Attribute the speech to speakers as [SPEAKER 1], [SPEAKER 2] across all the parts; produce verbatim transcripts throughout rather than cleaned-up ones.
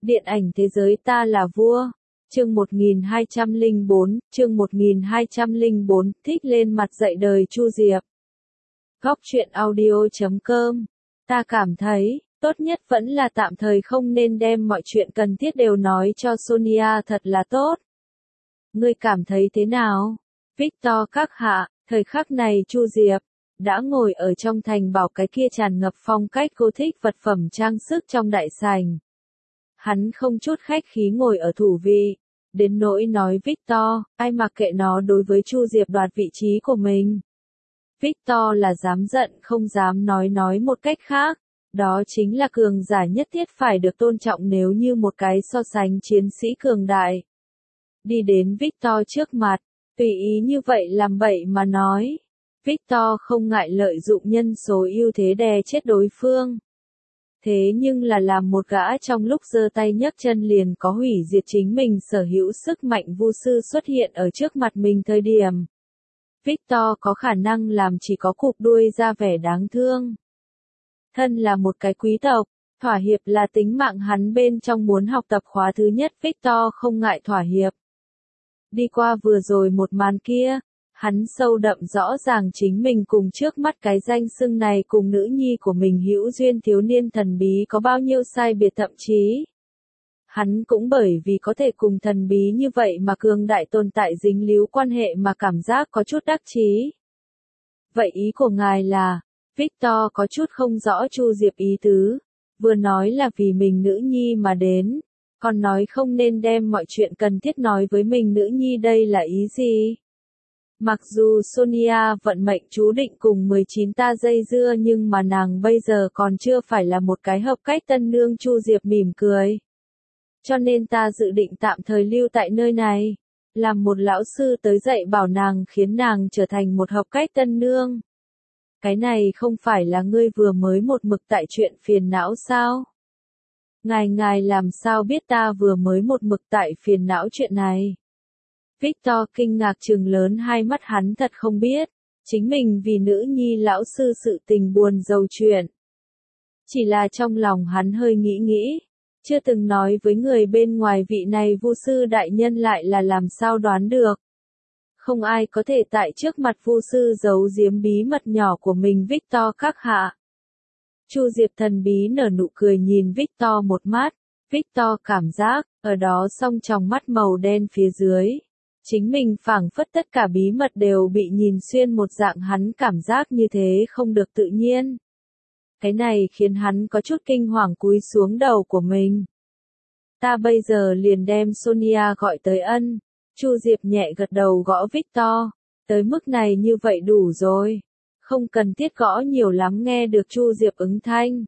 [SPEAKER 1] Điện ảnh thế giới ta là vua. Chương một nghìn hai trăm lẻ bốn, chương một nghìn hai trăm lẻ bốn, thích lên mặt dạy đời Chu Diệp. Góc truyện audio chấm com. Ta cảm thấy, tốt nhất vẫn là tạm thời không nên đem mọi chuyện cần thiết đều nói cho Sonia thật là tốt. Ngươi cảm thấy thế nào? Victor các hạ, thời khắc này Chu Diệp đã ngồi ở trong thành bảo cái kia tràn ngập phong cách Gothic vật phẩm trang sức trong đại sảnh. Hắn không chút khách khí ngồi ở thủ vị, đến nỗi nói Victor, ai mặc kệ nó đối với Chu Diệp đoạt vị trí của mình. Victor là dám giận không dám nói nói một cách khác, đó chính là cường giả nhất thiết phải được tôn trọng nếu như một cái so sánh chiến sĩ cường đại. Đi đến Victor trước mặt, tùy ý như vậy làm bậy mà nói. Victor không ngại lợi dụng nhân số ưu thế đè chết đối phương. Thế nhưng là làm một gã trong lúc giơ tay nhấc chân liền có hủy diệt chính mình sở hữu sức mạnh vu sư xuất hiện ở trước mặt mình thời điểm. Victor có khả năng làm chỉ có cụp đuôi ra vẻ đáng thương. Thân là một cái quý tộc, thỏa hiệp là tính mạng hắn bên trong muốn học tập khóa thứ nhất Victor không ngại thỏa hiệp. Đi qua vừa rồi một màn kia, hắn sâu đậm rõ ràng chính mình cùng trước mắt cái danh xưng này cùng nữ nhi của mình hữu duyên thiếu niên thần bí có bao nhiêu sai biệt thậm chí. Hắn cũng bởi vì có thể cùng thần bí như vậy mà cường đại tồn tại dính líu quan hệ mà cảm giác có chút đắc chí. Vậy ý của ngài là, Victor có chút không rõ Chu Diệp ý tứ, vừa nói là vì mình nữ nhi mà đến, còn nói không nên đem mọi chuyện cần thiết nói với mình nữ nhi đây là ý gì? Mặc dù Sonia vận mệnh chú định cùng mười chín ta dây dưa nhưng mà nàng bây giờ còn chưa phải là một cái hợp cách tân nương. Chu Diệp mỉm cười. Cho nên ta dự định tạm thời lưu tại nơi này, làm một lão sư tới dạy bảo nàng khiến nàng trở thành một hợp cách tân nương. Cái này không phải là ngươi vừa mới một mực tại chuyện phiền não sao? Ngài ngài làm sao biết ta vừa mới một mực tại phiền não chuyện này? Victor kinh ngạc trừng lớn hai mắt, hắn thật không biết, chính mình vì nữ nhi lão sư sự tình buồn rầu chuyện. Chỉ là trong lòng hắn hơi nghĩ nghĩ, chưa từng nói với người bên ngoài vị này vu sư đại nhân lại là làm sao đoán được. Không ai có thể tại trước mặt vu sư giấu giếm bí mật nhỏ của mình Victor các hạ. Chu Diệp thần bí nở nụ cười nhìn Victor một mắt, Victor cảm giác, ở đó song trong mắt màu đen phía dưới. Chính mình phảng phất tất cả bí mật đều bị nhìn xuyên một dạng, hắn cảm giác như thế không được tự nhiên. Cái này khiến hắn có chút kinh hoàng cúi xuống đầu của mình. Ta bây giờ liền đem Sonia gọi tới ân. Chu Diệp nhẹ gật đầu gõ Victor. Tới mức này như vậy đủ rồi. Không cần thiết gõ nhiều lắm, nghe được Chu Diệp ứng thanh.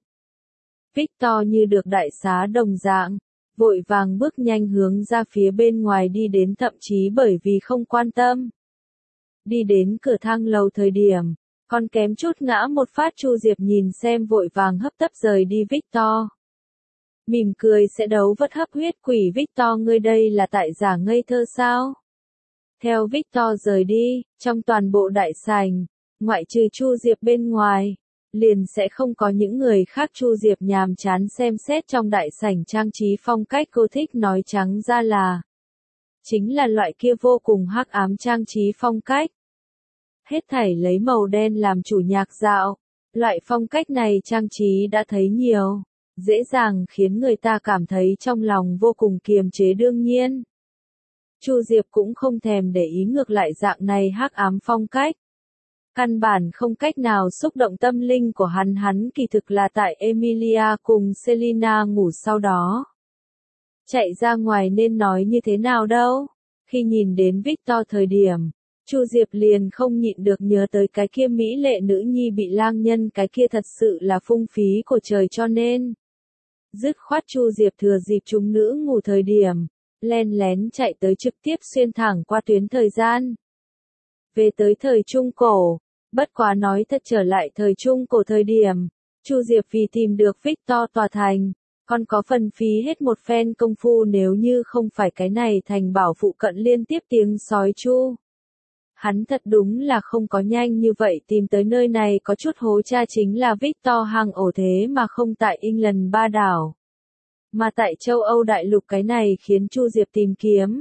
[SPEAKER 1] Victor như được đại xá đồng dạng. Vội vàng bước nhanh hướng ra phía bên ngoài đi đến, thậm chí bởi vì không quan tâm. Đi đến cửa thang lầu thời điểm, còn kém chút ngã một phát. Chu Diệp nhìn xem vội vàng hấp tấp rời đi Victor. Mỉm cười sẽ đấu vật hấp huyết quỷ Victor, ngươi đây là tại giả ngây thơ sao? Theo Victor rời đi, trong toàn bộ đại sảnh, ngoại trừ Chu Diệp bên ngoài, liền sẽ không có những người khác. Chu Diệp nhàm chán xem xét trong đại sảnh trang trí phong cách Gothic, nói trắng ra là chính là loại kia vô cùng hắc ám trang trí phong cách. Hết thảy lấy màu đen làm chủ nhạc dạo, loại phong cách này trang trí đã thấy nhiều, dễ dàng khiến người ta cảm thấy trong lòng vô cùng kiềm chế. Đương nhiên, Chu Diệp cũng không thèm để ý ngược lại dạng này hắc ám phong cách. Căn bản không cách nào xúc động tâm linh của hắn, hắn kỳ thực là tại Emilia cùng Selina ngủ sau đó. Chạy ra ngoài nên nói như thế nào đâu. Khi nhìn đến Victor thời điểm, Chu Diệp liền không nhịn được nhớ tới cái kia mỹ lệ nữ nhi bị lang nhân, cái kia thật sự là phung phí của trời, cho nên dứt khoát Chu Diệp thừa dịp chúng nữ ngủ thời điểm, len lén chạy tới, trực tiếp xuyên thẳng qua tuyến thời gian. Về tới thời Trung Cổ. Bất quá nói thật, trở lại thời Trung Cổ thời điểm, Chu Diệp vì tìm được Victor tòa thành, còn có phần phí hết một phen công phu, nếu như không phải cái này thành bảo phụ cận liên tiếp tiếng sói chu. Hắn thật đúng là không có nhanh như vậy tìm tới nơi này. Có chút hố cha chính là Victor hang ổ thế mà không tại England ba đảo, Mà tại châu Âu đại lục cái này khiến Chu Diệp tìm kiếm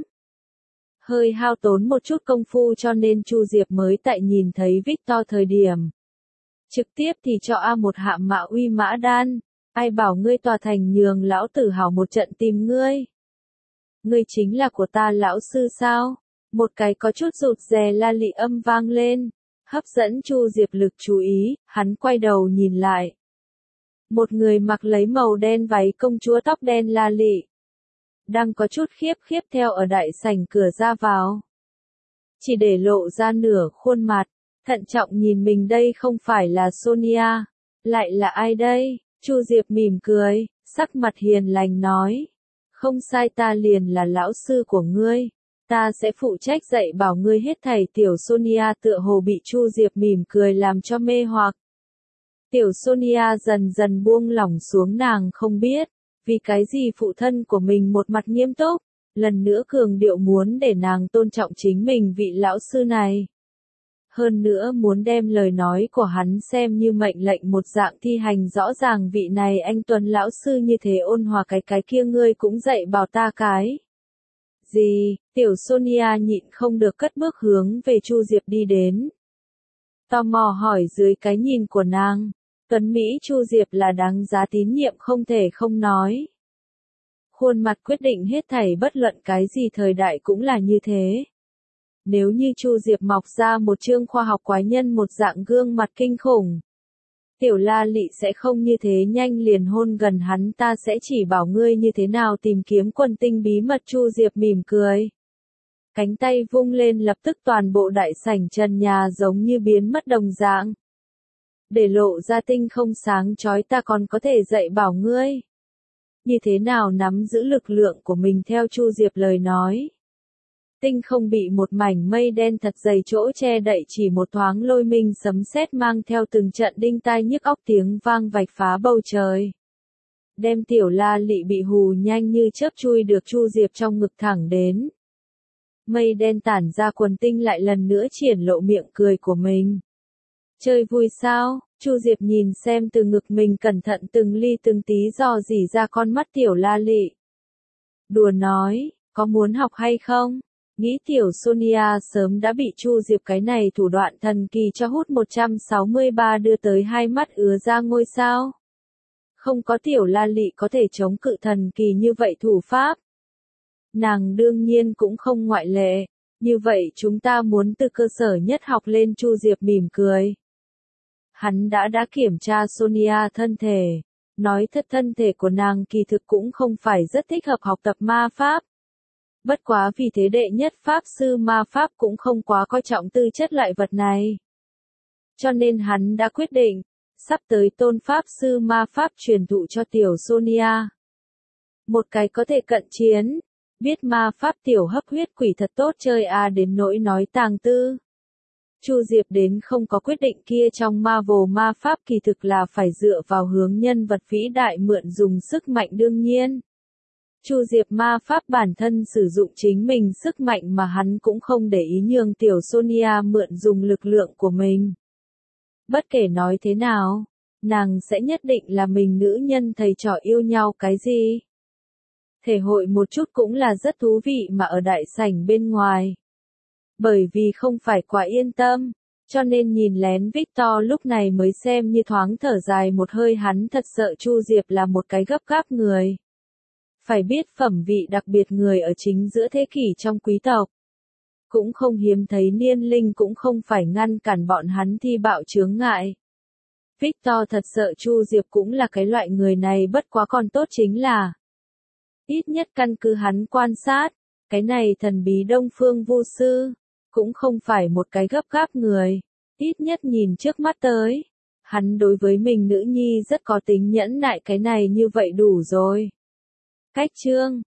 [SPEAKER 1] hơi hao tốn một chút công phu, cho nên Chu Diệp mới tại nhìn thấy Victor thời điểm trực tiếp thì cho A một hạ mã uy mã đan. Ai bảo ngươi tòa thành nhường lão tử hào một trận tìm ngươi. Ngươi chính là của ta lão sư sao? Một cái có chút rụt rè la lị âm vang lên, hấp dẫn Chu Diệp lực chú ý, hắn quay đầu nhìn lại. Một người mặc lấy màu đen váy công chúa tóc đen la lị, đang có chút khiếp khiếp theo ở đại sảnh cửa ra vào. Chỉ để lộ ra nửa khuôn mặt, thận trọng nhìn mình, đây không phải là Sonia, lại là ai đây? Chu Diệp mỉm cười, sắc mặt hiền lành nói. Không sai, ta liền là lão sư của ngươi. Ta sẽ phụ trách dạy bảo ngươi hết thảy. Tiểu Sonia tựa hồ bị Chu Diệp mỉm cười làm cho mê hoặc. Tiểu Sonia dần dần buông lỏng xuống, nàng không biết vì cái gì phụ thân của mình một mặt nghiêm túc, lần nữa cường điệu muốn để nàng tôn trọng chính mình vị lão sư này. Hơn nữa muốn đem lời nói của hắn xem như mệnh lệnh một dạng thi hành rõ ràng. Vị này anh Tuấn lão sư như thế ôn hòa, cái cái kia ngươi cũng dạy bảo ta cái gì? Tiểu Sonia nhịn không được cất bước hướng về Chu Diệp đi đến. Tò mò hỏi dưới cái nhìn của nàng, Tuấn Mỹ Chu Diệp là đáng giá tín nhiệm không thể không nói. Khuôn mặt quyết định hết thảy, bất luận cái gì thời đại cũng là như thế. Nếu như Chu Diệp mọc ra một chương khoa học quái nhân một dạng gương mặt kinh khủng, Tiểu La Lị sẽ không như thế nhanh liền hôn gần hắn. Ta sẽ chỉ bảo ngươi như thế nào tìm kiếm quần tinh bí mật. Chu Diệp mỉm cười, cánh tay vung lên, lập tức toàn bộ đại sảnh trần nhà giống như biến mất đồng dạng, để lộ ra tinh không sáng chói. Ta còn có thể dạy bảo ngươi như thế nào nắm giữ lực lượng của mình. Theo Chu Diệp lời nói, tinh không bị một mảnh mây đen thật dày chỗ che đậy, chỉ một thoáng lôi minh sấm sét mang theo từng trận đinh tai nhức óc tiếng vang vạch phá bầu trời, đem Tiểu La Lị bị hù nhanh như chớp chui được Chu Diệp trong ngực thẳng đến. Mây đen tản ra, quần tinh lại lần nữa triển lộ miệng cười của mình. Chơi vui sao? Chu Diệp nhìn xem từ ngực mình, cẩn thận từng ly từng tí dò dỉ ra con mắt Tiểu La Lị. Đùa nói, có muốn học hay không? Nghĩ Tiểu Sonia sớm đã bị Chu Diệp cái này thủ đoạn thần kỳ cho hút một trăm sáu mươi ba đưa tới hai mắt ứa ra ngôi sao. Không có Tiểu La Lị có thể chống cự thần kỳ như vậy thủ pháp, nàng đương nhiên cũng không ngoại lệ. Như vậy chúng ta muốn từ cơ sở nhất học lên. Chu Diệp mỉm cười. Hắn đã đã kiểm tra Sonia thân thể, nói thật thân thể của nàng kỳ thực cũng không phải rất thích hợp học tập ma pháp. Bất quá vì thế đệ nhất pháp sư ma pháp cũng không quá coi trọng tư chất loại vật này. Cho nên hắn đã quyết định, sắp tới tôn pháp sư ma pháp truyền thụ cho Tiểu Sonia. Một cái có thể cận chiến, biết ma pháp tiểu hấp huyết quỷ thật tốt chơi à, đến nỗi nói tàng tư. Chu Diệp đến không có quyết định kia. Trong Marvel ma pháp kỳ thực là phải dựa vào hướng nhân vật vĩ đại mượn dùng sức mạnh. Đương nhiên, Chu Diệp ma pháp bản thân sử dụng chính mình sức mạnh mà hắn cũng không để ý nhường Tiểu Sonia mượn dùng lực lượng của mình. Bất kể nói thế nào, nàng sẽ nhất định là mình nữ nhân thầy trò yêu nhau cái gì. Thể hội một chút cũng là rất thú vị mà ở đại sảnh bên ngoài. Bởi vì không phải quá yên tâm, cho nên nhìn lén Victor lúc này mới xem như thoáng thở dài một hơi. Hắn thật sợ Chu Diệp là một cái gấp gáp người. Phải biết phẩm vị đặc biệt người ở chính giữa thế kỷ trong quý tộc. Cũng không hiếm thấy niên linh cũng không phải ngăn cản bọn hắn thi bạo chướng ngại. Victor thật sợ Chu Diệp cũng là cái loại người này, bất quá còn tốt chính là ít nhất căn cứ hắn quan sát, cái này thần bí Đông Phương Vu sư cũng không phải một cái gấp gáp người. Ít nhất nhìn trước mắt tới, hắn đối với mình nữ nhi rất có tính nhẫn nại, cái này như vậy đủ rồi. Cách chương